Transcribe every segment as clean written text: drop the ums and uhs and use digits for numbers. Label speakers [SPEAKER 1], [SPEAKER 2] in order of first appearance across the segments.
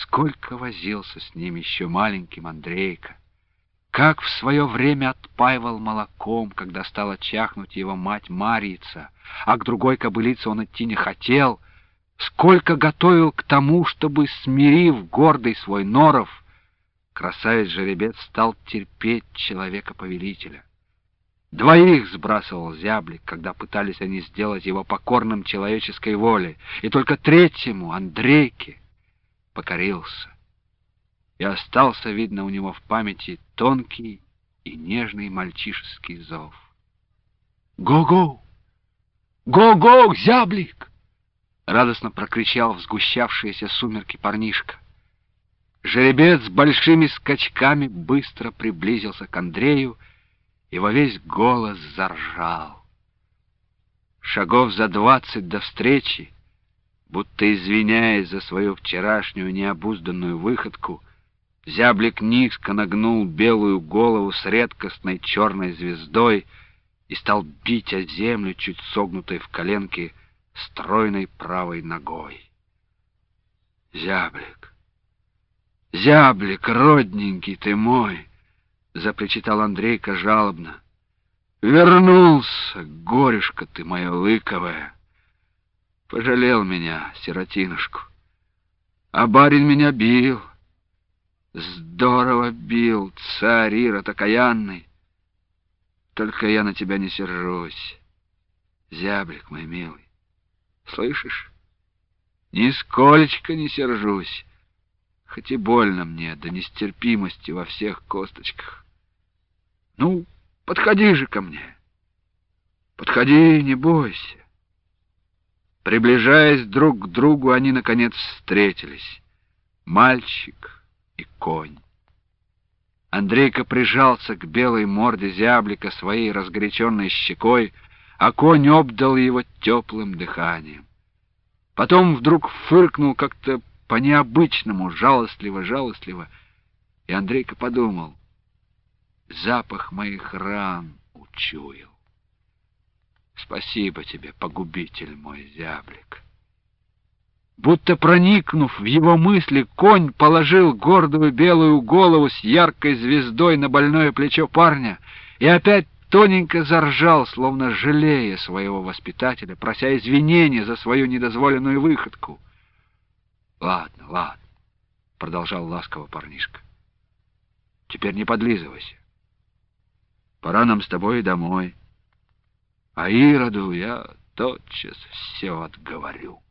[SPEAKER 1] сколько возился с ним еще маленьким Андрейка! Как в свое время отпаивал молоком, когда стала чахнуть его мать Марьица, а к другой кобылице он идти не хотел, сколько готовил к тому, чтобы, смирив гордый свой норов, красавец-жеребец стал терпеть человека-повелителя. Двоих сбрасывал зяблик, когда пытались они сделать его покорным человеческой воле, и только третьему, Андрейке, покорился. И остался, видно, у него в памяти тонкий и нежный мальчишеский зов. «Го-го! Го-го, зяблик!» — радостно прокричал в сгущавшиеся сумерки парнишка. Жеребец с большими скачками быстро приблизился к Андрею и во весь голос заржал. Шагов за 20 до встречи, будто извиняясь за свою вчерашнюю необузданную выходку, зяблик низко нагнул белую голову с редкостной черной звездой и стал бить о землю, чуть согнутой в коленке, стройной правой ногой. «Зяблик! Зяблик, родненький ты мой!» — запричитал Андрейка жалобно. «Вернулся, горюшка ты моя лыковая! Пожалел меня, сиротинушку. А барин меня бил. Здорово бил, царь Ирод окаянный. Только я на тебя не сержусь, зяблик мой милый. Слышишь? Нисколечко не сержусь, хоть и больно мне до нестерпимости во всех косточках. Ну, подходи же ко мне. Подходи, не бойся». Приближаясь друг к другу, они, наконец, встретились. Мальчик и конь. Андрейка прижался к белой морде зяблика своей разгоряченной щекой, а конь обдал его теплым дыханием. Потом вдруг фыркнул как-то по-необычному, жалостливо-жалостливо, и Андрейка подумал: запах моих ран учуял. Спасибо тебе, погубитель мой, зяблик. Будто проникнув в его мысли, конь положил гордую белую голову с яркой звездой на больное плечо парня и опять тоненько заржал, словно жалея своего воспитателя, прося извинения за свою недозволенную выходку. «Ладно, ладно», — продолжал ласково парнишка. «Теперь не подлизывайся. Пора нам с тобой домой. А Ироду я тотчас все отговорю».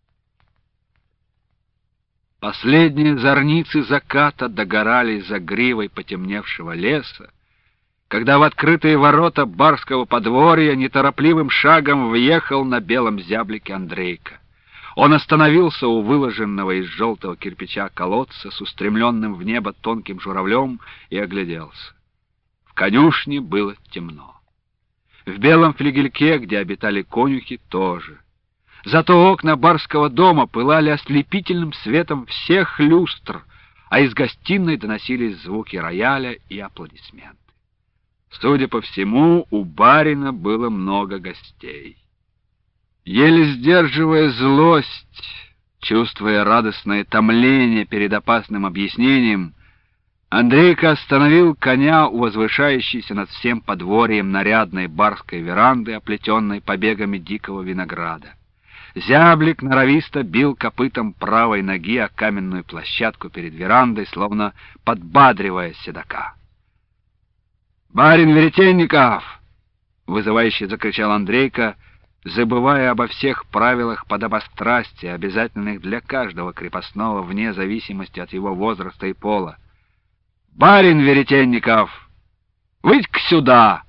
[SPEAKER 1] Последние зорницы заката догорали за гривой потемневшего леса, когда в открытые ворота барского подворья неторопливым шагом въехал на белом зяблике Андрейка. Он остановился у выложенного из желтого кирпича колодца с устремленным в небо тонким журавлем и огляделся. В конюшне было темно. В белом флигельке, где обитали конюхи, тоже. Зато окна барского дома пылали ослепительным светом всех люстр, а из гостиной доносились звуки рояля и аплодисменты. Судя по всему, у барина было много гостей. Еле сдерживая злость, чувствуя радостное томление перед опасным объяснением, Андрейка остановил коня у возвышающейся над всем подворьем нарядной барской веранды, оплетенной побегами дикого винограда. Зяблик норовисто бил копытом правой ноги о каменную площадку перед верандой, словно подбадривая седока. «Барин Веретенников!» — вызывающе закричал Андрейка, забывая обо всех правилах подобострастия, обязательных для каждого крепостного вне зависимости от его возраста и пола. «Барин Веретенников! Выйдь-ка сюда!»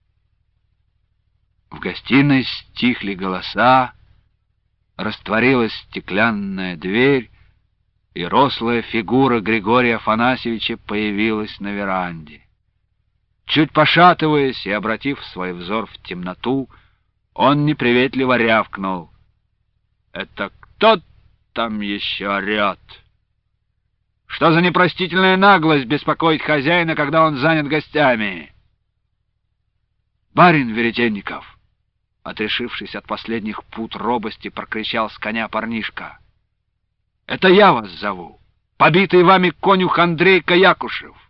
[SPEAKER 1] В гостиной стихли голоса, растворилась стеклянная дверь, и рослая фигура Григория Афанасьевича появилась на веранде. Чуть пошатываясь и обратив свой взор в темноту, он неприветливо рявкнул: «Это кто там еще орет? Что за непростительная наглость беспокоить хозяина, когда он занят гостями?» «Барин Веретенников!» — отрешившись от последних пут робости, прокричал с коня парнишка. «Это я вас зову. побитый вами конюх Андрей Каякушев.